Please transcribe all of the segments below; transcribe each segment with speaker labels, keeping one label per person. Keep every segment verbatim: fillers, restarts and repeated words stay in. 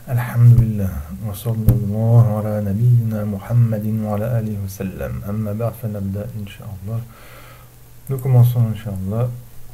Speaker 1: Alhamdulillah, wa sallallahu ala nabiyyina Muhammadin wa ala alihi wa sallam. Amma ba'd fa nabda incha'Allah. Nous commençons incha'Allah.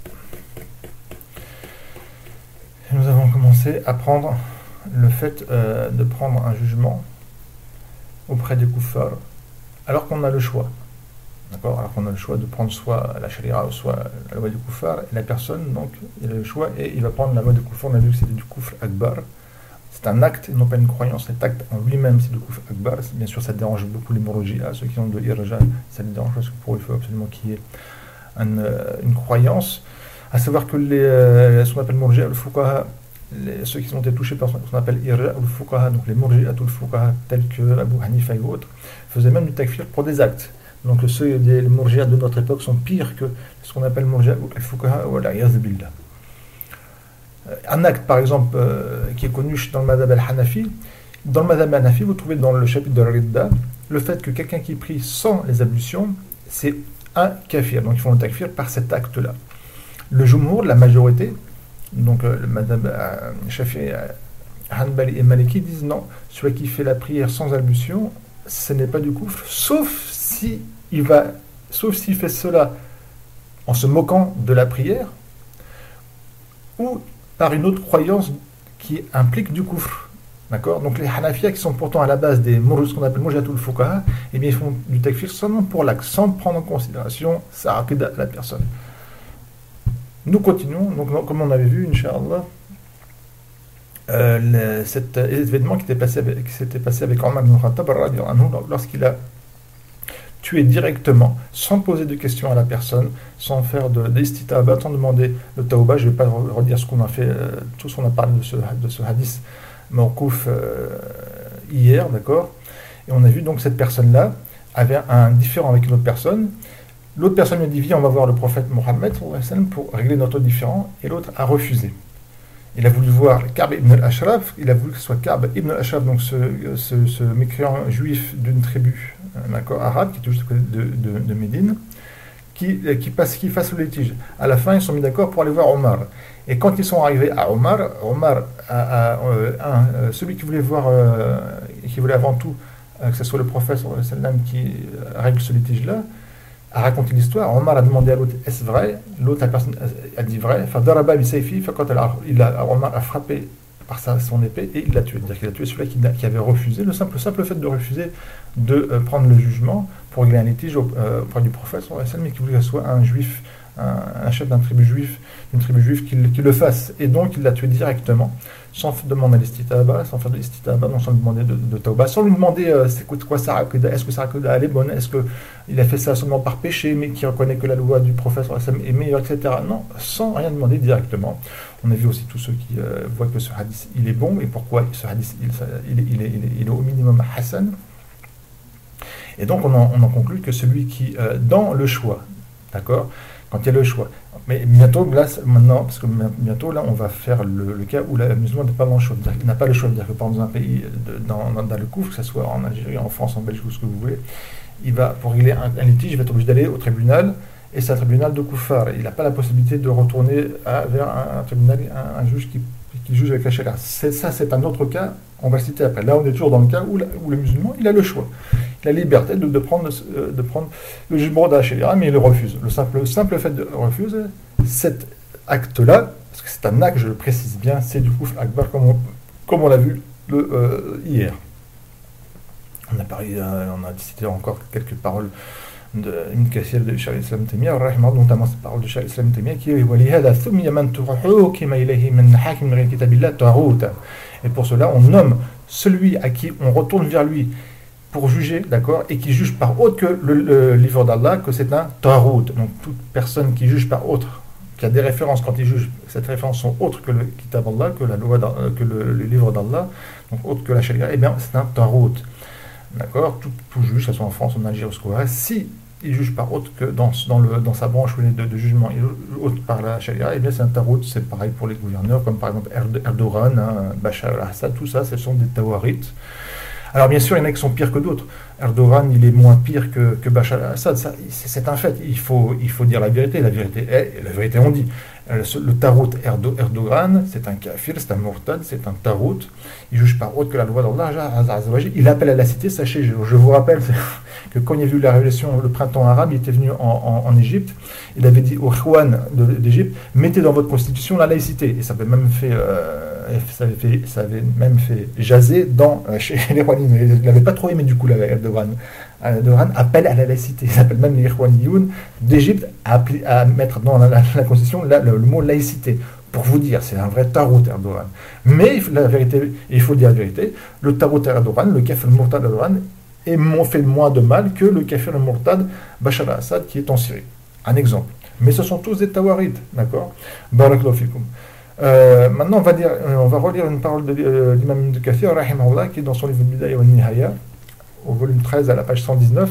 Speaker 1: Et nous avons commencé à prendre le fait euh, de prendre un jugement auprès des kuffars, alors qu'on a le choix. D'accord, alors qu'on a le choix de prendre soit la sharia ou soit la loi du kuffar, et la personne, donc, il a le choix et il va prendre la loi du kuffar. On a vu que c'était du kufr akbar. C'est un acte, non pas une croyance. Cet acte en lui-même, c'est du kufr akbar. Bien sûr, ça dérange beaucoup les murji'a, ceux qui ont de irja, ça les dérange parce que pour eux, il faut absolument qu'il y ait un, euh, une croyance. À savoir que les, euh, ce qu'on appelle murji'a, le fuqaha, les, ceux qui ont été touchés par ce qu'on appelle irja ou le fuqaha, donc les murji'a ou le fuqaha, tels que Abu Hanifa et autres, faisaient même du takfir pour des actes. Donc ceux des murji'a de notre époque sont pires que ce qu'on appelle murji'a ou al-fuqaha ou al-iyaz billah. Un acte, par exemple, euh, qui est connu dans le madhab al-Hanafi, dans le madhab al-Hanafi, vous trouvez dans le chapitre de la Ridda, le fait que quelqu'un qui prie sans les ablutions, c'est un kafir. Donc ils font le takfir par cet acte-là. Le jumhur, la majorité, donc euh, le madhab euh, Shafi'i, euh, Hanbali et Maliki disent non, celui qui fait la prière sans ablution, ce n'est pas du kufr, sauf si il va, sauf s'il fait cela en se moquant de la prière, ou par une autre croyance qui implique du kufr. D'accord? Donc les Hanafiyas, qui sont pourtant à la base des ce qu'on appelle murji'atul fuqaha, eh bien ils font du takfir seulement pour l'acte, sans prendre en considération sa aqida de la personne. Nous continuons, donc comme on avait vu, Inch'Allah, euh, le, cet événement qui, était passé avec, qui s'était passé avec Omar ibn Khattab lorsqu'il a tué directement, sans poser de questions à la personne, sans faire de d'istitaba, sans demander le tawbah. Je ne vais pas redire ce qu'on a fait, euh, tout ce qu'on a parlé de ce, de ce hadith mawqouf euh, hier, d'accord. Et on a vu donc cette personne-là avait un différend avec une autre personne. L'autre personne lui a dit viens, on va voir le prophète Mohammed pour régler notre différend, et l'autre a refusé. Il a voulu voir Ka'b ibn al-Ashraf, il a voulu que ce soit Ka'b ibn al-Ashraf, donc ce, ce, ce mécréant juif d'une tribu d'accord, arabe, qui est juste de, de, de Médine, qui, qui, passe, qui fasse le litige. À la fin, ils sont mis d'accord pour aller voir Omar. Et quand ils sont arrivés à Omar, Omar a, a, euh, un, celui qui voulait voir, euh, qui voulait avant tout euh, que ce soit le prophète sallam qui règle ce litige-là, a raconté l'histoire. Omar a demandé à l'autre est-ce vrai? L'autre la personne a dit vrai. Il a, Omar a frappé par sa, son épée et il l'a tué. C'est-à-dire qu'il a tué celui qui, qui avait refusé, le simple, simple fait de refuser de euh, prendre le jugement pour régler un litige euh, auprès du prophète, mais qui voulait que ce soit un juif, un, un chef d'un tribu juif, d'une tribu juive qui, qui le fasse. Et donc il l'a tué directement, sans demander l'istitaba, sans faire de l'istitaba, non, sans lui demander de, de tauba, sans lui demander euh, c'est quoi sa aqida, est-ce que sa aqida elle est bonne, est-ce qu'il a fait ça seulement par péché, mais qui reconnaît que la loi du prophète est meilleure, et cetera. Non, sans rien demander directement. On a vu aussi tous ceux qui euh, voient que ce hadith il est bon, et pourquoi ce hadith il, il, il, il, est, il, est, il est au minimum hassan. Et donc on en, on en conclut que celui qui, euh, dans le choix, d'accord, quand il y a le choix, mais bientôt, là, maintenant, parce que bientôt, là, on va faire le, le cas où la musulman n'est pas dans le choix. Il n'a pas le choix de dire que par exemple, dans un pays, de, dans, dans, dans le couvre, que ce soit en Algérie, en France, en Belgique, ou ce que vous voulez, il va, pour régler un, un litige, il va être obligé d'aller au tribunal, et c'est un tribunal de kuffar. Il n'a pas la possibilité de retourner à, vers un, un tribunal, un, un juge qui, qui juge avec la charia. C'est, ça, c'est un autre cas, on va le citer après. Là, on est toujours dans le cas où, la, où le musulman, il a le choix. La liberté de, de, prendre, de prendre le jugement de la charia, mais il le refuse. Le simple, le simple fait de refuser cet acte-là, parce que c'est un acte, je le précise bien, c'est du kufr akbar, comme on, comme on l'a vu le, euh, hier. On a, parlé, euh, on a cité encore quelques paroles de Ibn Kathir de Shaykh al-Islam Taymiyya, notamment cette parole de Shaykh al-Islam Taymiyya qui est et pour cela, on nomme celui à qui on retourne vers lui pour juger, d'accord, et qui juge par autre que le, le livre d'Allah, que c'est un tarout. Donc toute personne qui juge par autre, qui a des références quand il juge, cette références sont autres que le kitab Allah, que la loi, que le, le livre d'Allah, donc autre que la sharia, eh bien c'est un tarout. D'accord, tout, tout juge, que ce soit en France, en Algérie, ou ce qu'on si il juge par autre que dans, dans, le, dans sa branche de, de jugement, il autre par la sharia, eh bien c'est un tarout. C'est pareil pour les gouverneurs, comme par exemple Erdogan, hein, Bachar al-Assad, tout ça, ce sont des tawarits. Alors bien sûr, il y en a qui sont pires que d'autres. Erdogan, il est moins pire que, que Bachar al-Assad. Ça, c'est, c'est un fait. Il faut, il faut dire la vérité. La vérité est, la vérité on dit. Le, le tarout Erdo, Erdogan, c'est un kafir, c'est un murtad, c'est un tarout. Il juge par autre que la loi d'Allah. Il appelle à la cité. Sachez, je, je vous rappelle que quand il y a eu la révélation, le printemps arabe, il était venu en, en, en Égypte. Il avait dit aux Khouan d'Égypte, mettez dans votre constitution la laïcité. Et ça avait même fait, euh, ça avait fait, ça avait même fait jaser dans, euh, chez les Rouanis. Il n'avait pas trop aimé du coup, là, Erdogan. Erdogan appelle à la laïcité. Il appelle même les Ikhwaniyoun d'Égypte à, à mettre dans la, la, la constitution la, le, le mot laïcité. Pour vous dire, c'est un vrai tarout Erdogan. Mais la vérité, il faut dire la vérité, le tarout Erdogan, le kafir al-murtad Erdogan, et m'ont fait moins de mal que le kafir al-murtad Bachar al-Assad qui est en Syrie. Un exemple. Mais ce sont tous des tawarites, d'accord? Barakallahu fikum. Euh, maintenant, on va, dire, on va relire une parole de euh, l'imam Ibn Kathir, rahimahullah, qui est dans son livre Bidaya wa Nihaya, au volume treize, à la page cent dix-neuf.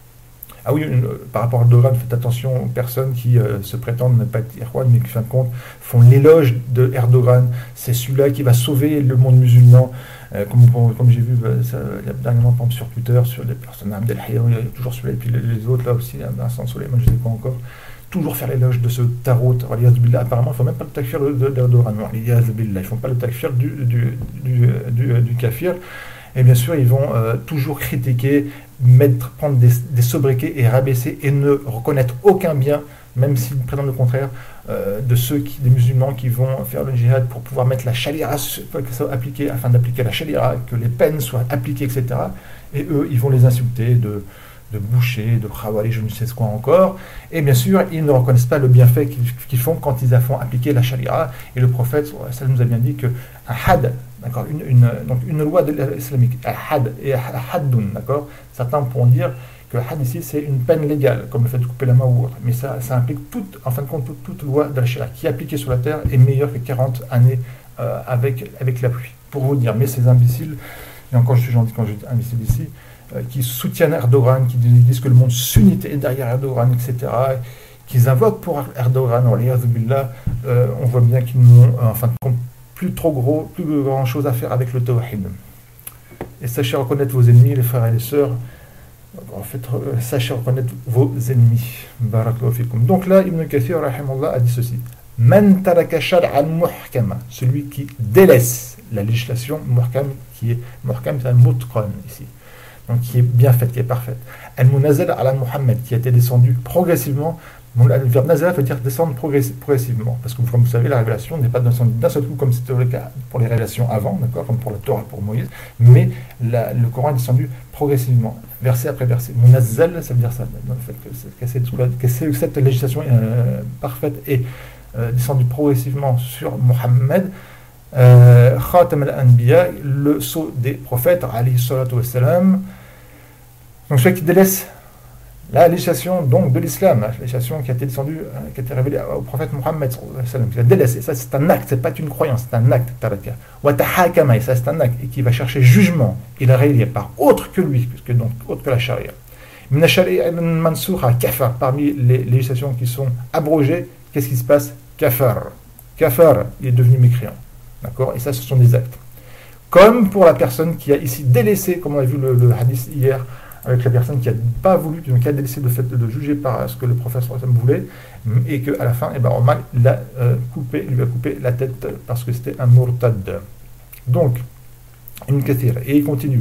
Speaker 1: Ah oui, une, par rapport à Erdogan, faites attention aux personnes qui euh, se prétendent ne pas être Irwan, mais qui, fin de compte, font l'éloge de Erdogan. C'est celui-là qui va sauver le monde musulman. Euh, comme, comme j'ai vu bah, ça, dernièrement, par exemple, sur Twitter, sur des personnes, Abdel Hayr, il y a toujours celui-là, et puis les, les autres, là aussi, Vincent Soleiman, je ne sais pas encore. Toujours faire l'éloge de ce tarot. Apparemment, il ne faut même pas le takfir d'Erdogan. Il ne font pas le takfir du, du, du, du, du kafir. Et bien sûr, ils vont euh, toujours critiquer, mettre, prendre des, des sobriquets et rabaisser et ne reconnaître aucun bien, même s'ils prétendent le contraire, euh, de ceux qui, des musulmans qui vont faire le djihad pour pouvoir mettre la sharia, que ça soit appliqué, afin d'appliquer la sharia, que les peines soient appliquées, et cetera. Et eux, ils vont les insulter de, de boucher, de khawari, je ne sais quoi encore. Et bien sûr, ils ne reconnaissent pas le bienfait qu'ils, qu'ils font quand ils font appliquer la sharia. Et le prophète, ça nous a bien dit qu'un had, d'accord, une, une, donc une loi islamique, had et haddoun, d'accord. Certains pourront dire que le had ici c'est une peine légale, comme le fait de couper la main ou autre, mais ça, ça implique toute, en fin de compte, toute, toute loi de la charia qui est appliquée sur la terre est meilleure que quarante années euh, avec, avec la pluie. Pour vous dire, mais ces imbéciles, et encore je suis gentil quand je dis imbéciles ici, euh, qui soutiennent Erdogan, qui disent que le monde sunnite est derrière Erdogan, et cetera, qu'ils invoquent pour Erdogan, euh, on voit bien qu'ils n'ont, en fin de compte, plus trop gros, plus grand chose à faire avec le tawhid. Et sachez reconnaître vos ennemis, les frères et les sœurs. En fait, euh, sachez reconnaître vos ennemis. Barakallahu fikum. Donc là, Ibn Kathir, rahimahullah, a dit ceci. Man taraka shar'an muhkama, celui qui délaisse la législation muhkam, qui est muhkam, c'est un mutqan ici. Donc qui est bien faite, qui est parfaite. Al-munazal ala Muhammad, qui a été descendu progressivement. Le verbe nazala veut dire descendre progressivement, parce que comme vous savez, la révélation n'est pas descendue d'un seul coup comme c'était le cas pour les révélations avant, d'accord, comme pour la Torah, pour Moïse, mais la, le Coran est descendu progressivement, verset après verset. Munazal, ça veut dire ça, en fait, que, cette, que cette législation euh, parfaite est euh, descendue progressivement sur Mohammed, euh, Khatam al-Anbiya, le sceau des prophètes, alayhi salatu wassalam. Donc celui qui délaisse la législation donc de l'islam, la législation qui a été descendue, qui a été révélée au prophète Mohammed, qui a délaissé, ça c'est un acte, c'est pas une croyance, c'est un acte, taraka. Wa tahakama, ça c'est un acte, et qui va chercher jugement, il a révélé par autre que lui, puisque donc autre que la charia. Min ash-shari'a mansukha kafar, parmi les législations qui sont abrogées, qu'est-ce qui se passe? Kafar. Kafar, il est devenu mécréant. D'accord? Et ça, ce sont des actes. Comme pour la personne qui a ici délaissé, comme on a vu le, le hadith hier, avec la personne qui n'a pas voulu, qui a délaissé le fait de juger par ce que le prophète voulait, et qu'à la fin, eh ben, Omar l'a euh, coupé, lui a coupé la tête parce que c'était un murtad. Donc, Ibn Kathir, et il continue.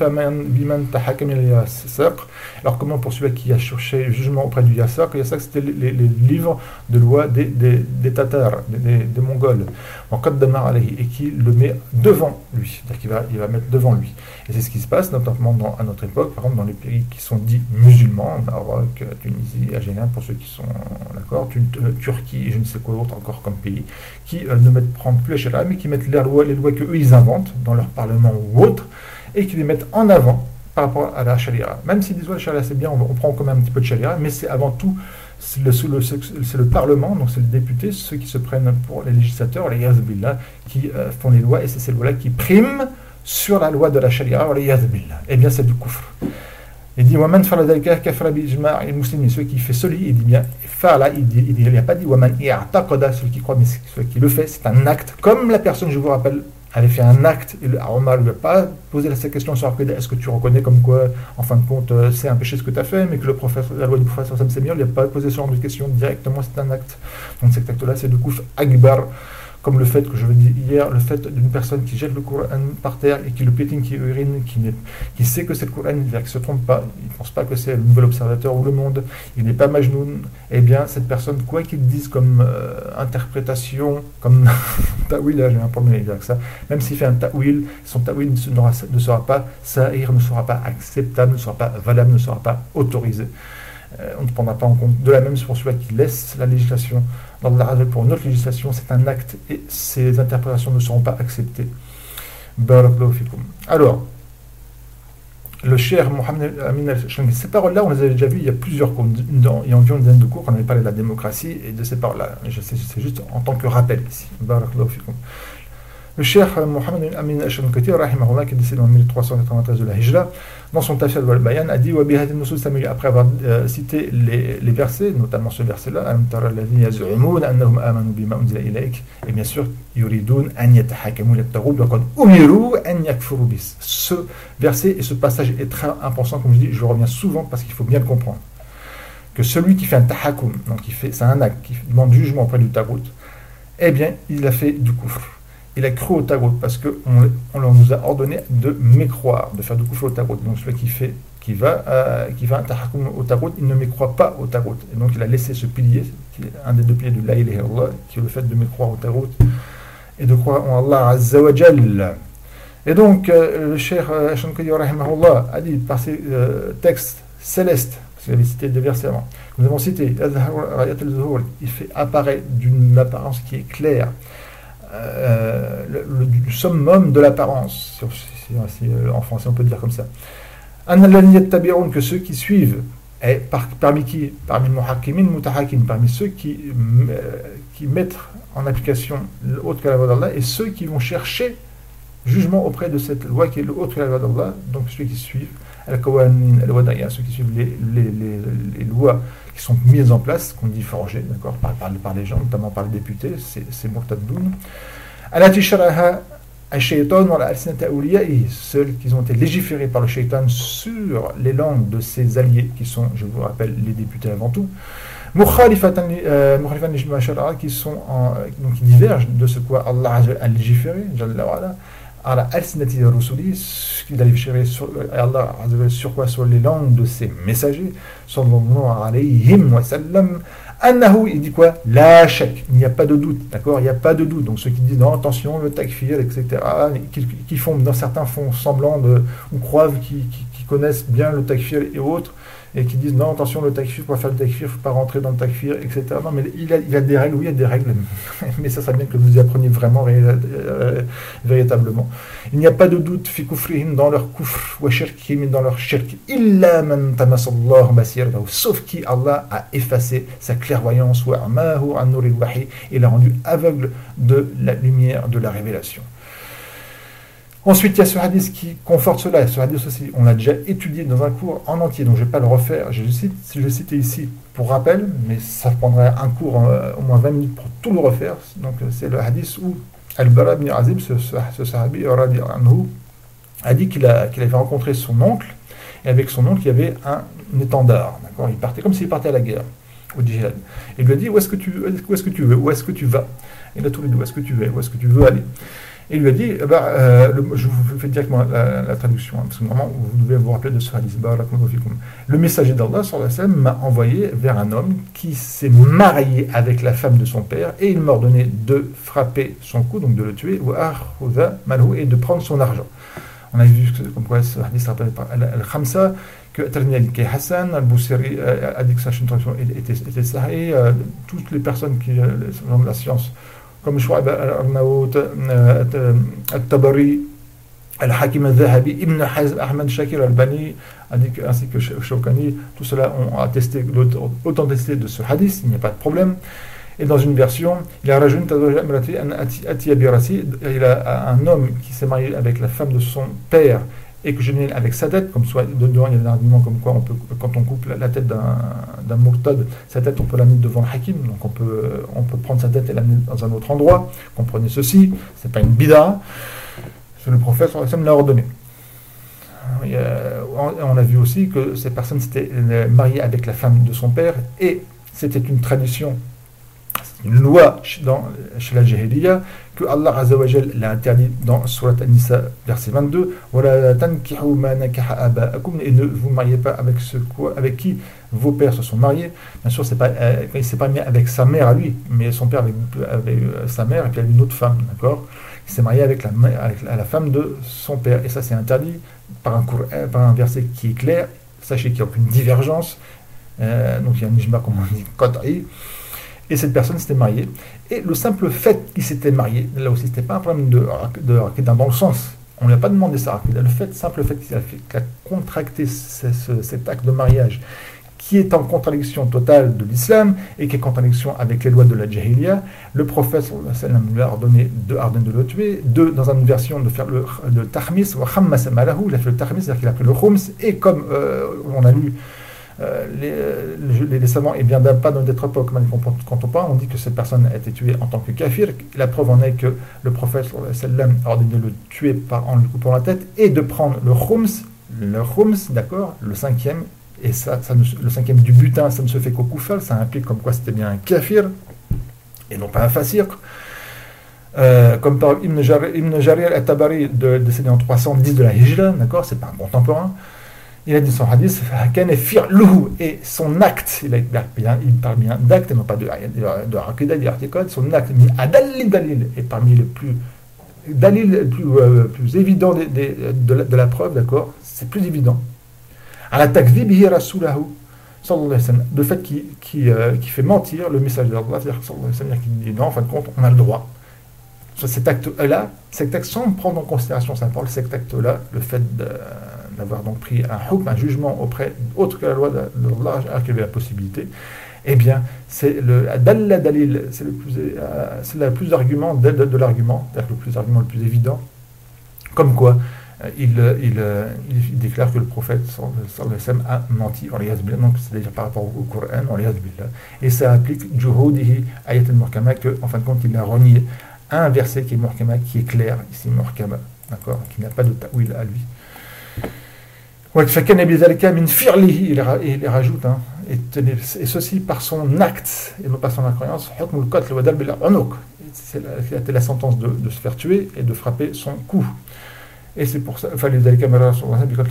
Speaker 1: Alors, comment pour celui qui a cherché jugement auprès du Yasaq? Le Yasaq, c'était les, les livres de loi des, des, des Tatars, des, des, des Mongols, et qui le met devant lui, c'est-à-dire qu'il va, il va mettre devant lui. Et c'est ce qui se passe, notamment dans, à notre époque, par exemple, dans les pays qui sont dits musulmans, Maroc, Tunisie, Algérie, pour ceux qui sont d'accord, Turquie, je ne sais quoi d'autre encore comme pays, qui euh, ne mettent, prennent plus la charia, mais qui mettent les lois, les lois qu'eux ils inventent dans leur parlement ou autre, et qui les mettent en avant par rapport à la charia. Même s'ils disent ouais, la charia c'est bien, on, on prend quand même un petit peu de charia, mais c'est avant tout c'est le, le, c'est le Parlement, donc c'est le député, ceux qui se prennent pour les législateurs, les yazbillah, qui euh, font les lois, et c'est ces lois-là qui priment sur la loi de la charia, les yazbillah. Eh bien, c'est du kufr. Il dit waman faradalika kafara bi ijma' al-muslimin, celui qui fait cela, il dit bien fa'ala, il dit il n'y a pas dit waman i'taqada, celui qui croit, mais celui qui le fait, c'est un acte, comme la personne, je vous rappelle, avait fait un acte, et Omar ne lui a pas posé cette question sur est-ce que tu reconnais comme quoi, en fin de compte, c'est un péché ce que tu as fait, mais que le prophète, la loi du prophète Sam Semir, il n'a pas posé ce genre de question directement, c'est un acte. Donc cet acte-là, c'est de Kouf Akbar, comme le fait que je vous dis hier, le fait d'une personne qui jette le Coran par terre et qui le piétine, qui urine, qui, qui sait que c'est le Coran, qui ne se trompe pas, il ne pense pas que c'est le nouvel observateur ou le monde, il n'est pas majnoun, eh bien cette personne, quoi qu'il dise comme euh, interprétation, comme ta'wil, là j'ai un problème avec ça, même s'il fait un ta'wil, son ta'wil ne, ne sera pas sahir, ne sera pas acceptable, ne sera pas valable, ne sera pas autorisé. Euh, on ne prendra pas en compte. De la même pour celui qui laisse la législation d'Allah pour une autre législation, c'est un acte et ces interprétations ne seront pas acceptées. Barakallahu fikum. Alors, le cher Mohamed Amin al-Shangi, ces paroles-là, on les avait déjà vues il y a plusieurs cours, il y a environ une dizaine de cours qu'on avait parlé de la démocratie et de ces paroles-là. Je sais, c'est juste en tant que rappel ici. Barakallahu fikum. Le cheikh Mohamed Amin al-Shankati, rahimahullah, qui est décédé en mille trois cent quatre-vingt-treize de la Hijra, dans son Tafsir al-Bayan, a dit après avoir euh, cité les, les versets, notamment ce verset-là, et bien sûr, ce verset et ce passage est très important, comme je dis, je reviens souvent parce qu'il faut bien le comprendre. Que celui qui fait un tahakum, donc qui fait, c'est un acte qui demande jugement auprès du tagout, eh bien, il a fait du kufr. Il a cru au tagout parce qu'on on nous a ordonné de mécroire, de faire du kufr au tagout. Donc celui qui fait, qui va, euh, qui va tahakum au tagout, il ne mécroit pas au tagout. Et donc il a laissé ce pilier, qui est un des deux piliers de la ilaha illallah, qui est le fait de mécroire au tagout et de croire en Allah Azza wa Jal. Et donc euh, le cheikh Shankari rahimahullah a dit par ces euh, textes célestes, parce qu'il avait cité des versets avant, nous avons cité, il fait apparaître d'une apparence qui est claire. Euh, le, le, le summum de l'apparence, si, si, si, en français on peut dire comme ça, que ceux qui suivent, et par, parmi qui, parmi muhakkimin, mutahakim, parmi ceux qui, euh, qui mettent en application l'autre que la loi d'Allah, et ceux qui vont chercher jugement auprès de cette loi qui est l'autre que la loi d'Allah, donc ceux qui suivent al-Qawanin, al-Wadaya, ceux qui suivent les, les, les, les lois qui sont mises en place, qu'on dit forgées, d'accord, par, par, par les gens, notamment par les députés, c'est Murtaddoun. Alati sharaha al-shaytan wa al-sinata awliya'i, ceux qui ont été légiférés par le shaytan sur les langues de ses alliés, qui sont, je vous rappelle, les députés avant tout, mukhalifatan lijma shara'a, qui sont en, donc qui divergent de ce quoi Allah a légiféré, jalla wa ala, ala al-sinati rusuli, qu'il a légiféré sur Allah sur quoi, sur les langues de ses messagers, sallallahu alayhi wa sallam. Annahu, il dit quoi? La shak, il n'y a pas de doute, d'accord, il n'y a pas de doute. Donc ceux qui disent non, attention, le takfir, et cetera, qui, qui font, dans certains font semblant de, ou croient qui, qui, qui connaissent bien le takfir et autres, et qui disent non, attention, le takfir, pour faire le takfir, il ne faut pas rentrer dans le takfir, et cetera. Non, mais il a, il a des règles, oui, il y a des règles, mais ça serait bien que vous y appreniez vraiment, ré, euh, véritablement. Il n'y a pas de doute, fi kufrihim, dans leur kufr, wa shirkihim, dans leur shirk, illa man tamasallahu basiratahu, sauf qui Allah a effacé sa clairvoyance, wa amahu an nuril wahi, et l'a rendu aveugle de la lumière de la révélation. Ensuite, il y a ce hadith qui conforte cela. Ce hadith aussi, on l'a déjà étudié dans un cours en entier, donc je ne vais pas le refaire. Je le cite, je le cite ici pour rappel, mais ça prendrait un cours, euh, au moins vingt minutes pour tout le refaire. Donc c'est le hadith où Al-Bara ibn Azib, ce, ce, ce sahabi, anhu, a dit qu'il a, qu'il avait rencontré son oncle, et avec son oncle, il y avait un, un étendard. D'accord, il partait comme s'il partait à la guerre, au djihad. Et il lui a dit, où est-ce que tu, où est-ce que tu veux, où est-ce que tu vas? Il a tous les deux, où est-ce que tu veux, où est-ce que tu veux aller? Et il lui a dit, bah, euh, le, je vous fais directement la, la traduction, hein, parce que vraiment, vous devez vous rappeler de ce hadith. Le messager d'Allah, sallallahu alayhi wa sallam, m'a envoyé vers un homme qui s'est marié avec la femme de son père, et il m'a ordonné de frapper son cou, donc de le tuer, et de prendre son argent. On a vu, comme quoi ce hadith rappelle par Al-Khamsa, que At-Tirmidhi Hassan, Al-Busiri a dit que sa traduction était, était sahih, euh, toutes les personnes qui sont de la science, comme Shu'aib al-Arnaout, al-Tabari, al-Hakim al-Zahabi, Ibn Hazm, Ahmad Shakir al-Bani, ainsi que Shawkani, tout cela ont attesté l'authenticité de ce hadith, il n'y a pas de problème. Et dans une version, il a rajouté il a un homme qui s'est marié avec la femme de son père et que je n'ai avec sa tête, comme soit dedans il y a un argument comme quoi on peut, quand on coupe la, la tête d'un, d'un murtad, sa tête on peut la mettre devant le hakim, donc on peut, on peut prendre sa tête et la mettre dans un autre endroit. Comprenez ceci, c'est pas une bida. le prophète sallallahu alayhi wa sallam l'a ordonné. On a vu aussi que ces personnes s'étaient mariées avec la femme de son père, et c'était une tradition, une loi dans, chez la Jahiliya, que Allah Azza wa Jal l'a interdit dans Surat An-Nisa, verset vingt-deux, et ne vous mariez pas avec, ce, avec qui vos pères se sont mariés. Bien sûr, c'est pas, euh, il ne s'est pas marié avec sa mère à lui, mais son père avec, avec euh, sa mère, et puis il y a une autre femme, d'accord. Il s'est marié avec la, avec la, la femme de son père, et ça c'est interdit par un, cours, par un verset qui est clair. Sachez qu'il n'y a aucune divergence, euh, donc il y a un ijma, comme on dit, qat'i. Et cette personne s'était mariée. Et le simple fait qu'il s'était marié, là aussi, c'était pas un problème de, de, de dans le sens. On ne lui a pas demandé ça. Le fait, simple fait qu'il a, qu'il a contracté ce, ce, cet acte de mariage, qui est en contradiction totale de l'islam et qui est en contradiction avec les lois de la Jahiliya, le prophète sallallahu alayhi wa sallam lui a ordonné de, ordonné de le tuer. Deux, dans une version, de faire le, le tahmis, wa khammasa malahu, il a fait le tahmis, c'est-à-dire qu'il a pris le khums, et comme euh, on a lu, Euh, les, les, les savants, et bien pas dans notre époque, quand on parle, on dit que cette personne a été tuée en tant que kafir. La preuve en est que le prophète sallam a ordonné de le tuer par, en lui coupant la tête, et de prendre le khums, le khums, d'accord, le cinquième, et ça, ça ne, le cinquième du butin, ça ne se fait qu'au koufal, ça implique comme quoi c'était bien un kafir, et non pas un fasir. Euh, comme par Ibn Jarir, Ibn Jarir al-Tabari, de, décédé en trois cent dix de la Hijra, d'accord, c'est pas un contemporain. Il a dit son hadith, et son acte, il, a, bien, il parle bien d'acte, et non pas de aqidah, d'article, son acte, adalil dalil, et parmi les plus, dalil, les plus, euh, plus évidents de, de, de, la, de la preuve, d'accord, c'est plus évident. À la takdhibihi rasulahu, sallallahu alayhi wa sallam, le fait qu'il qui, euh, qui fait mentir le message d'Allah, c'est-à-dire qu'il dit non, en fin de compte, on a le droit. Cet acte-là, cet acte sans prendre en considération sa parole, cet acte-là, le fait de, d'avoir donc pris un hukm, un jugement auprès autre que la loi d'Allah, alors qu'il y avait la possibilité, eh bien, c'est le dalla dalil, c'est le plus, euh, c'est le plus d'arguments de, de, de l'argument, c'est-à-dire le plus d'arguments le plus évident, comme quoi euh, il, il, euh, il déclare que le prophète sallallahu alayhi wa sallam a menti, donc c'est-à-dire par rapport au Coran, et ça applique juhudihi ayat al-muhkama, que en fin de compte il a renié un verset qui est muhkama, qui est clair, ici muhkama, d'accord, qui n'a pas de ta'wil à lui. Il, il rajoute, hein, et, et ceci par son acte, et non pas son croyance, c'est la sentence de, de se faire tuer et de frapper son cou. Et c'est pour ça, enfin, les caméras sur la scène,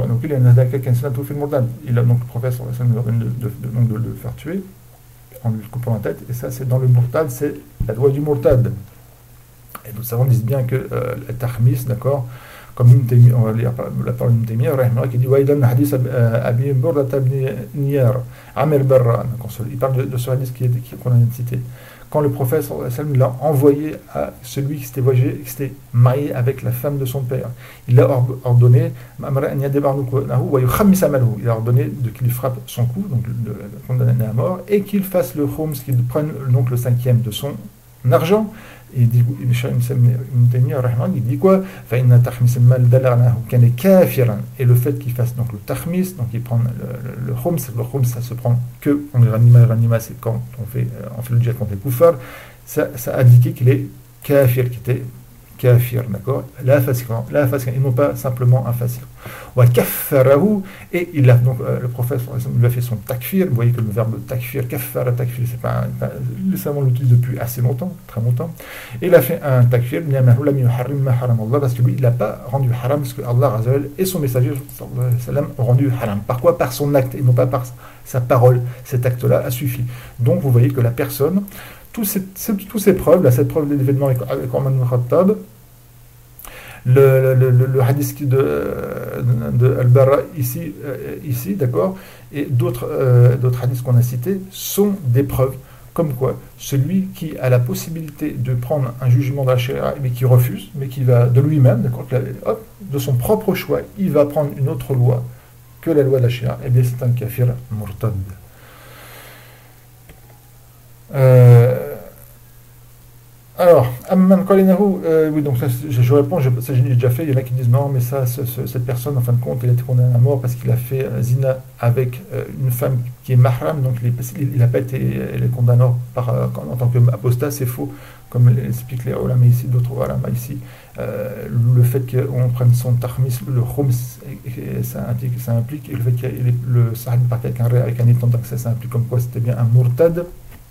Speaker 1: il a donc le prophète de, de, de, de le faire tuer en lui coupant la tête, et ça c'est dans le murtad, c'est la loi du murtad. Et nous savons bien que euh, le tahmis, d'accord, comme on va lire la parole d'Ibn Taymiyyah, qui dit Waïdan hadith Abi Burda ibn Niyar, Amir Barra, il parle de, de ce hadith qui est, qui, qu'on a cité. Quand le prophète sallallahu alayhi wa sallam l'a envoyé à celui qui s'était voyagé, qui s'était marié avec la femme de son père, il a ordonné, il a ordonné de qu'il lui frappe son cou, donc le condamné à mort, et qu'il fasse le khums, qu'il prenne donc le cinquième de son argent. Et il dit, il dit quoi? Et le fait qu'il fasse donc le tahmis, donc il prend le, le, le khums, le khums ça se prend que on le ranima, ranima c'est quand on fait, on fait le djihad contre les kuffar, ça, ça a indiqué qu'il est kafir, qu'il était kafir, d'accord, la fasiqan, la fasiqan, et non pas simplement un fasiq. Wa kaffarahu, et il a donc euh, le prophète lui a fait son takfir. Vous voyez que le verbe takfir, kaffara, takfir, c'est pas, pas les savants l'utilisent depuis assez longtemps, très longtemps. Et il a fait un takfir, parce que lui il n'a pas rendu haram, parce que Allah et son messager ont rendu haram. Par quoi? Par son acte, et non pas par sa parole. Cet acte-là a suffi. Donc vous voyez que la personne, tous ces, tous ces preuves, là, cette preuve de l'événement avec, avec Omar ibn Khattab, le, le, le, le hadith de, de Al-Bara ici, euh, ici d'accord, et d'autres, euh, d'autres hadiths qu'on a cités sont des preuves comme quoi celui qui a la possibilité de prendre un jugement de la Sharia, mais qui refuse, mais qui va de lui-même, d'accord, hop, de son propre choix, il va prendre une autre loi que la loi de la Sharia, et bien c'est un kafir murtad. Euh, alors, Amman qalinahu, euh, oui, donc ça, je, je réponds, je, ça j'ai déjà fait. Il y en a qui disent non, mais ça, ce, ce, cette personne, en fin de compte, il a été condamné à mort parce qu'il a fait euh, zina avec euh, une femme qui est mahram, donc il n'a pas été il est condamné par, euh, en tant qu'apostat, c'est faux, comme l'expliquent les ulama ici, d'autres ulama ici. Euh, le fait qu'on prenne son tahmis, le khums, ça implique, ça implique, et le fait que le sahib parte avec un, avec un étendard, ça, ça implique comme quoi c'était bien un murtad.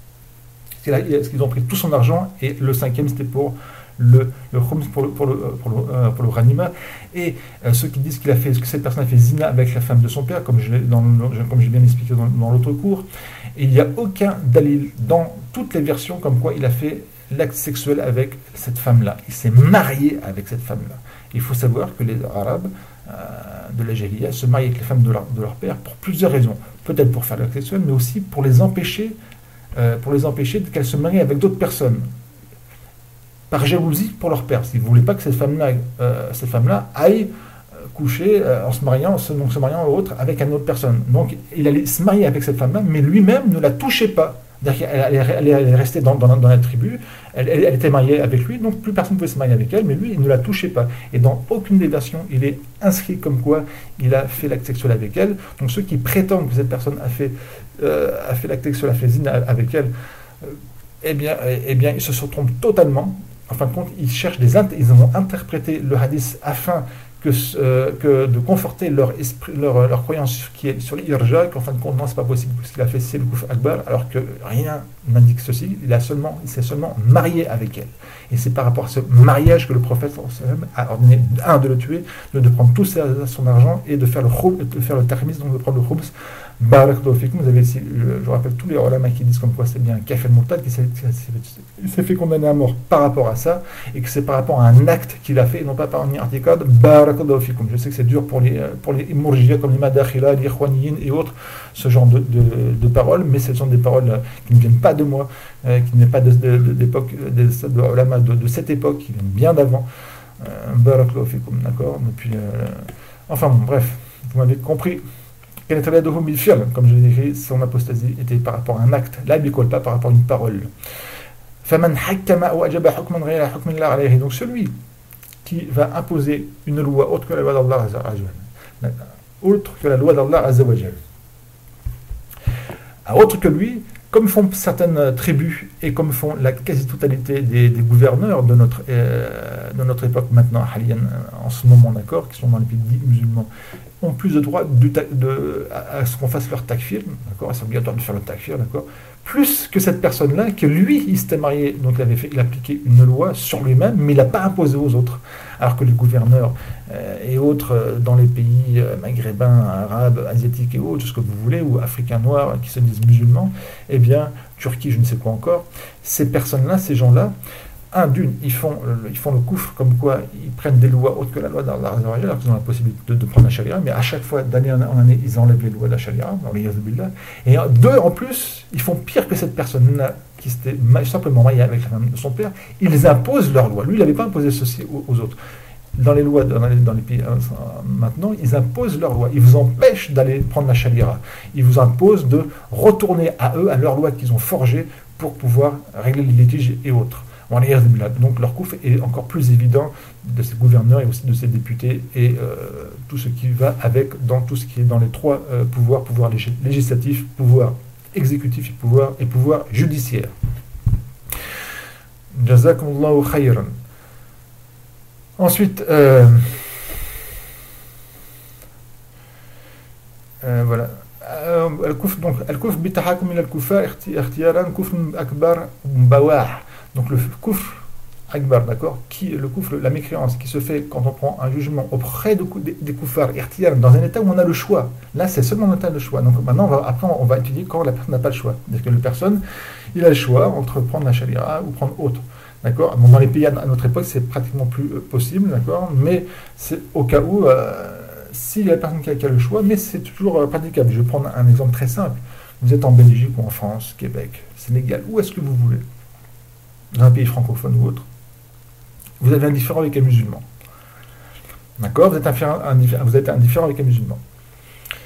Speaker 1: Parce qu'ils ont pris tout son argent, et le cinquième c'était pour le, le khums, pour le, pour le, pour le, euh, pour le ghanima. Et euh, ceux qui disent qu'il a fait, que cette personne a fait zina avec la femme de son père, comme je l'ai, dans, comme j'ai bien expliqué dans, dans l'autre cours, et il n'y a aucun dalil dans toutes les versions comme quoi il a fait l'acte sexuel avec cette femme-là. Il s'est marié avec cette femme-là. Il faut savoir que les Arabes euh, de la Jahiliya se marient avec les femmes de leur, de leur père pour plusieurs raisons. Peut-être pour faire l'acte sexuel, mais aussi pour les empêcher Euh, pour les empêcher qu'elles se marient avec d'autres personnes, par jalousie pour leur père. S'ils ne voulaient pas que cette femme-là, euh, cette femme-là aille euh, coucher euh, en se mariant, en se, donc se mariant ou autre, avec une autre personne. Donc il allait se marier avec cette femme-là, mais lui-même ne la touchait pas. C'est-à-dire qu'elle elle, elle, elle restait dans, dans, dans la tribu, elle, elle, elle était mariée avec lui, donc plus personne ne pouvait se marier avec elle, mais lui, il ne la touchait pas. Et dans aucune des versions, il est inscrit comme quoi il a fait l'acte sexuel avec elle. Donc ceux qui prétendent que cette personne a fait, euh, a fait l'acte sexuel, a fait zina avec elle, euh, eh, bien, eh bien, ils se trompent totalement. En fin de compte, ils cherchent des int- ils ont interprété le hadith afin que, euh, que de conforter leur, esprit, leur, leur croyance qui est sur l'irja, qu'en fin de compte, non, c'est pas possible, parce qu'il a fait c'est le kouf akbar, alors que rien n'indique ceci, il, a seulement, il s'est seulement marié avec elle. Et c'est par rapport à ce mariage que le prophète a ordonné, un, de le tuer, deux, de prendre tout son argent, et de faire le khub, de faire le tahmis, donc de prendre le khubs. Barakallahu fikum, vous avez ici, je, je rappelle tous les ulama qui disent comme quoi c'est bien un kafir murtad qui s'est, qui s'est fait condamner à mort par rapport à ça, et que c'est par rapport à un acte qu'il a fait, et non pas par un i'tiqad. Barakallahu fikum. Je sais que c'est dur pour les, pour les murjiya comme les madakhila, les ikhwaniyin et autres, ce genre de, de, de paroles, mais ce sont des paroles qui ne viennent pas de moi, euh, qui ne viennent pas de, de, de, d'époque, de, de, ulama de, de cette époque, qui viennent bien d'avant. Euh, Barakallahu fikum, d'accord. Et puis, euh, enfin bon, bref, vous m'avez compris. Comme je l'ai écrit, son apostasie était par rapport à un acte, là il ne pas par rapport à une parole. Donc celui qui va imposer une loi autre que la loi d'Allah, autre que la loi d'Allah Azzawajal, autre que lui, comme font certaines tribus et comme font la quasi-totalité des, des gouverneurs de notre, euh, de notre époque maintenant, en ce moment, d'accord, qui sont dans les pays musulmans, ont plus de droit de, de, à, à ce qu'on fasse leur takfir, d'accord, c'est obligatoire de faire le takfir, d'accord, plus que cette personne-là, que lui, il s'était marié, donc il avait fait, il a appliqué une loi sur lui-même, mais il n'a pas imposé aux autres. Alors que les gouverneurs euh, et autres euh, dans les pays euh, maghrébins, arabes, asiatiques et autres, ce que vous voulez, ou africains noirs qui se disent musulmans, eh bien, Turquie, je ne sais quoi encore, ces personnes-là, ces gens-là, un, d'une, ils font, le, ils font le coufre, comme quoi ils prennent des lois autres que la loi d'Allah, alors qu'ils ont la possibilité de, de prendre la charia, mais à chaque fois, d'année en année, ils enlèvent les lois de la charia, et deux, en plus, ils font pire que cette personne-là, qui s'était simplement mariée avec la femme de son père, ils imposent leurs lois. Lui, il n'avait pas imposé ceci aux, aux autres. Dans les lois, dans les, dans les pays euh, maintenant, ils imposent leurs lois. Ils vous empêchent d'aller prendre la charia. Ils vous imposent de retourner à eux, à leurs lois qu'ils ont forgées pour pouvoir régler les litiges et autres. Donc leur coup est encore plus évident de ces gouverneurs et aussi de ces députés et euh, tout ce qui va avec dans tout ce qui est dans les trois euh, pouvoirs, pouvoir législatif, pouvoir exécutif et pouvoir, et pouvoir judiciaire. Jazakumullahu khayran. Ensuite, euh, euh, voilà. Donc, al-kufr bitahakum ila al-kufar ikhtiyaran kufr akbar bawah. Donc le kufr akbar, d'accord, qui le kufr, la mécréance qui se fait quand on prend un jugement auprès de, des, des kuffars ikhtiyaran, dans un état où on a le choix. Là, c'est seulement un état de choix. Donc maintenant, on va, après, on va étudier quand la personne n'a pas le choix. C'est-à-dire que la personne, il a le choix entre prendre la charia ou prendre autre. D'accord. Bon, dans les pays à notre époque, c'est pratiquement plus euh, possible, d'accord, mais c'est au cas où, euh, s'il y a la personne qui a, qui a le choix, mais c'est toujours euh, praticable. Je vais prendre un exemple très simple. Vous êtes en Belgique ou en France, Québec, Sénégal, où est-ce que vous voulez, dans un pays francophone ou autre, vous avez un différend avec un musulman. D'accord. Vous êtes, un, un, vous êtes indifférent avec un musulman.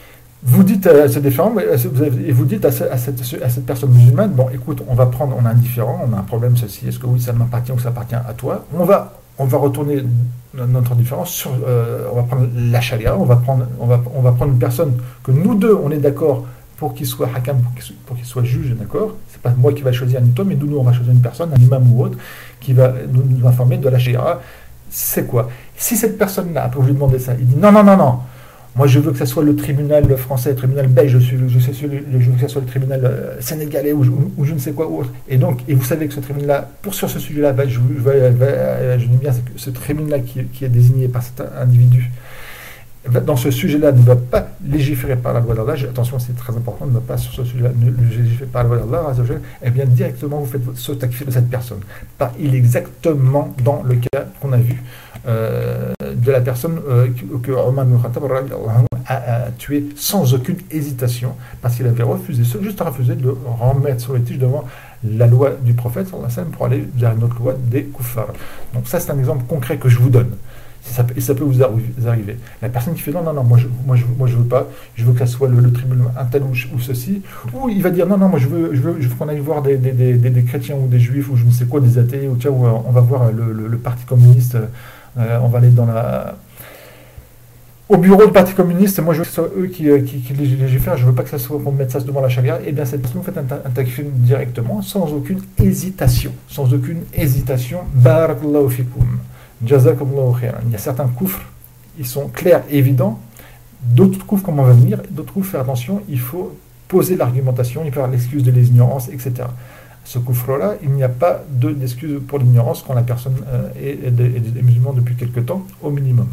Speaker 1: vous dites à ce différent, et vous dites à, ce, à, cette, à cette personne musulmane, bon, écoute, on va prendre, on a un différent, on a un problème, ceci, est-ce que oui, ça m'appartient ou ça appartient à toi? On va, on va retourner notre différence sur, euh, on va prendre la charia, on va prendre, on va, on va prendre une personne que nous deux, on est d'accord pour qu'il soit hakam, pour qu'il, pour qu'il soit juge, d'accord? C'est pas moi qui va choisir ni toi, mais nous, nous, on va choisir une personne, un imam ou autre, qui va nous, nous informer de la charia. C'est quoi? Si cette personne-là, après je lui demandais ça, il dit non, non, non, non. Moi, je veux que ce soit le tribunal français, le tribunal belge, je, suis, je, sais, je veux que ce soit le tribunal euh, sénégalais ou, ou, ou je ne sais quoi autre. Et donc, et vous savez que ce tribunal-là, pour sur ce sujet-là, bah, je, je, je dis bien que ce tribunal qui, qui est désigné par cet individu, dans ce sujet-là, ne va pas légiférer par la loi d'Allah. Attention, c'est très important, ne va pas sur ce sujet-là légiférer par la loi d'Allah. Eh bien, directement, vous faites ce takfir de cette personne. Pas, il est exactement dans le cas qu'on a vu euh, de la personne euh, que Omar ibn Khattab a, a tué sans aucune hésitation, parce qu'il avait refusé, juste refusé de remettre sur les tiges devant la loi du prophète pour aller vers une autre loi des kuffars. Donc ça, c'est un exemple concret que je vous donne. Ça peut, et ça peut vous arriver. La personne qui fait non, non, non, moi je, moi je, moi je veux pas, je veux que ça soit le, le tribunal un tel ou, ou ceci, ou il va dire non, non, moi je veux, je veux, je veux qu'on aille voir des, des, des, des chrétiens ou des juifs ou je ne sais quoi, des athées, ou tiens, où on va voir le, le, le parti communiste, euh, on va aller dans la. Au bureau du Parti communiste, moi je veux que ce soit eux qui, qui, qui légifèrent, je ne veux pas que ça soit qu'on mette ça devant la charia, et bien cette personne, vous faites un, un takfir directement, sans aucune hésitation, sans aucune hésitation, barakallahu fikum. Jazakumullahu khairan. Il y a certains koufrs, ils sont clairs et évidents. D'autres koufrs, comme on va venir, d'autres koufrs, faire attention, il faut poser l'argumentation, il faut avoir l'excuse de l'ignorance, et cetera. Ce koufre-là, il n'y a pas de, d'excuse pour l'ignorance quand la personne euh, est, est, est musulmane depuis quelque temps, au minimum.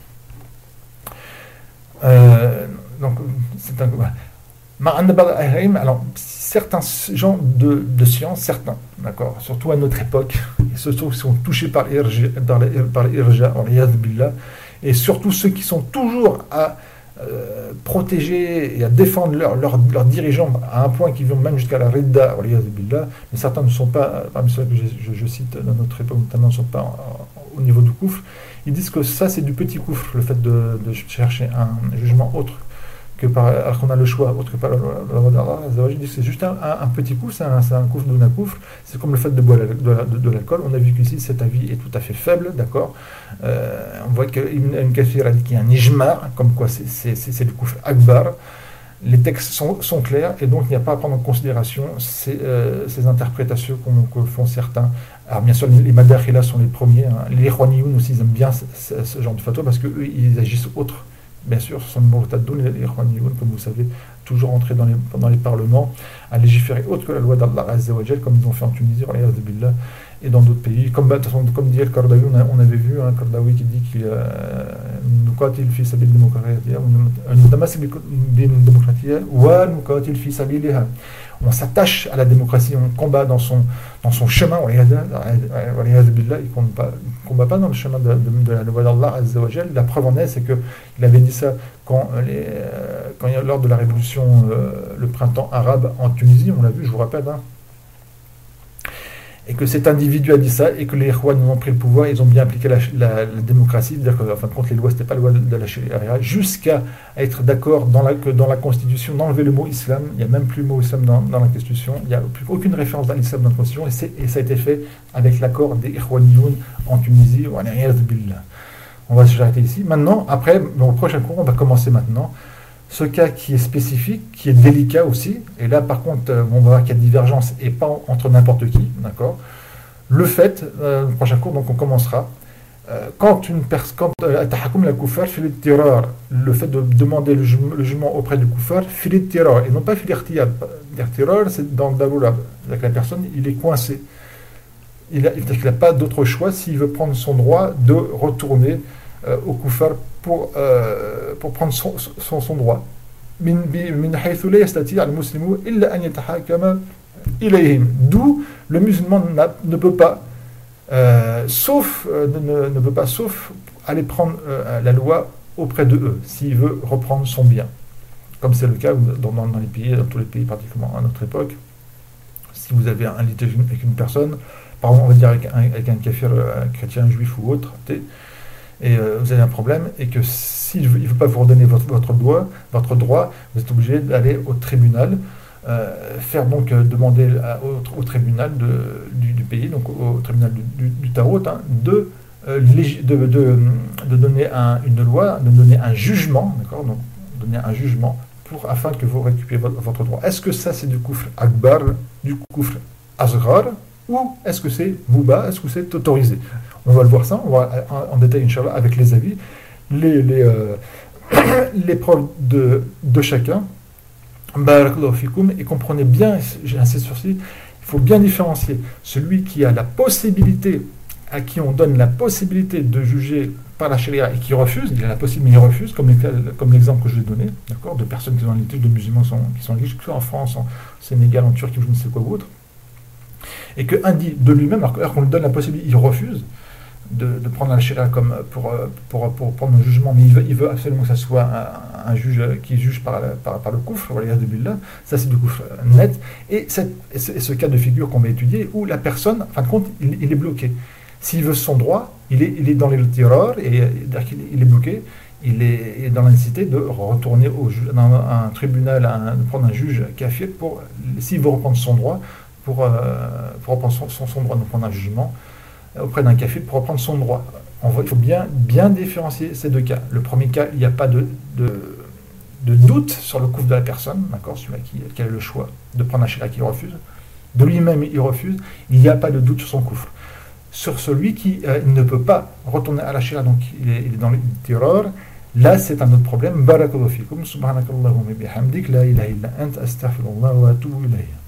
Speaker 1: Euh, donc, c'est un. Alors, certains gens de, de science, certains, d'accord, surtout à notre époque, et ceux qui sont touchés par l'irja, et surtout ceux qui sont toujours à euh, protéger et à défendre leurs leur, leur dirigeants à un point qui vont même jusqu'à la ridda, mais certains ne sont pas, parmi ceux que je, je, je cite dans notre époque, notamment ne sont pas en, au niveau du koufr. Ils disent que ça c'est du petit koufr, le fait de, de chercher un jugement autre que par, alors qu'on a le choix, autre que par la loi d'Allah, c'est juste un, un, un petit coup, c'est un, c'est un koufr d'un un koufr, c'est comme le fait de boire de, de, de l'alcool. On a vu qu'ici cet avis est tout à fait faible, d'accord. Euh, on voit qu'Ibn Kathir a dit qu'il y a un ijma, comme quoi c'est, c'est, c'est, c'est du koufr akbar. Les textes sont, sont clairs et donc il n'y a pas à prendre en considération ces, euh, ces interprétations que font certains. Alors bien sûr, les madakhila sont les premiers, hein. Les Ikhwaniyoun aussi, ils aiment bien ce, ce, ce genre de fatwa parce qu'eux, ils agissent autre. Bien sûr, ce sont les Murtadoun et les Ikhwaniyoun, comme vous savez, toujours entrés dans les, dans les parlements, à légiférer autre que la loi d'Allah Azza wa Jal, comme ils ont fait en Tunisie, et dans d'autres pays. Comme, comme dit Al-Qardawi, on, on avait vu un hein, Qardawi qui dit qu'il nuqatil fi sabil démocratia, wa nuqatil fi sabiliha. On s'attache à la démocratie, on combat dans son, dans son chemin, il ne combat, combat pas dans le chemin de, de, de la loi d'Allah Azza wa Jal. La preuve en est, c'est qu'il avait dit ça quand, les, quand lors de la révolution, euh, le printemps arabe en Tunisie, on l'a vu, je vous rappelle, hein, et que cet individu a dit ça, et que les Ikhwan ont pris le pouvoir, ils ont bien appliqué la, la, la démocratie, c'est-à-dire qu'en fin de compte, les lois, ce n'était pas la loi de, de la charia, jusqu'à être d'accord dans la, que dans la Constitution, d'enlever le mot islam, il n'y a même plus le mot islam dans, dans la Constitution, il n'y a plus, aucune référence à l'islam dans la Constitution, et, c'est, et ça a été fait avec l'accord des Ikhwaniyoun en Tunisie, on va s'arrêter ici. Maintenant, après, au prochain cours, on va commencer maintenant. Ce cas qui est spécifique, qui est délicat aussi, et là par contre on va voir qu'il y a divergence et pas entre n'importe qui, d'accord. Le fait, euh, le prochain cours, donc on commencera, euh, quand une personne, quand la kuffar fait le tirar, le fait de demander le, ju- le jugement auprès du kuffar, fait le tirar, et non pas fait l'irtiyab. L'irtirar, c'est dans le daroula, c'est-à-dire que la personne, il est coincé. Il a, il n'a pas d'autre choix s'il veut prendre son droit de retourner euh, au kuffar pour, euh, pour prendre son, son, son droit. D'où le musulman ne peut pas, euh, sauf, euh, ne, ne peut pas, sauf aller prendre euh, la loi auprès de eux, s'il veut reprendre son bien. Comme c'est le cas dans, dans, dans les pays, dans tous les pays, particulièrement à notre époque. Si vous avez un litige avec une personne, par exemple, on va dire avec un, avec un kafir, un chrétien, un juif ou autre, et euh, vous avez un problème, et que si s'il ne veut, il veut pas vous redonner votre, votre, droit, votre droit, vous êtes obligé d'aller au tribunal, euh, faire donc euh, demander à, au, au tribunal de, du, du pays, donc au, au tribunal du, du, du Tarot, hein, de, euh, de, de, de donner un, une loi, de donner un jugement, d'accord, donc donner un jugement pour, afin que vous récupériez votre, votre droit. Est-ce que ça c'est du kufr akbar, du kufr asghar, ou est-ce que c'est mouba, est-ce que c'est autorisé? On va le voir ça, on va en, en détail, Inch'Allah, avec les avis, les, les, euh, les preuves de, de chacun. Barakallahu fikoum, et comprenez bien, j'insiste sur ceci, il faut bien différencier celui qui a la possibilité, à qui on donne la possibilité de juger par la charia et qui refuse, il a la possibilité mais il refuse, comme, les, comme l'exemple que je l'ai donné, d'accord, de personnes qui ont l'étude de musulmans sont, qui sont que ce soit en France, en Sénégal, en Turquie, je ne sais quoi ou autre, et qu'un dit de lui-même, alors qu'on lui donne la possibilité, il refuse de, de prendre la charia comme pour, pour, pour prendre un jugement, mais il veut, il veut absolument que ça soit un, un juge qui juge par, par, par le koufr, ça c'est du koufr net, et, cette, et, ce, et ce cas de figure qu'on va étudier, où la personne, en fin de compte, il, il est bloqué. S'il veut son droit, il est, il est dans les tireurs, et il, il est bloqué, il est dans la nécessité de retourner au, dans un tribunal, un, de prendre un juge kafir, pour, s'il veut reprendre son droit, pour, euh, pour reprendre son, son, son droit, de prendre un jugement auprès d'un kafir pour reprendre son droit. On va, il faut bien, bien différencier ces deux cas. Le premier cas, il n'y a pas de, de, de doute sur le couvre de la personne, d'accord, celui qui, qui a le choix de prendre un charia qui refuse. De lui-même, il refuse, il n'y a pas de doute sur son couvre. Sur celui qui euh, ne peut pas retourner à la charia, donc il est, il est dans le terror, là c'est un autre problème. Barakallahu fikum, subhanakallahumma bihamdik, la ilaha illa anta, astaghfirullah wa atubu ilayh.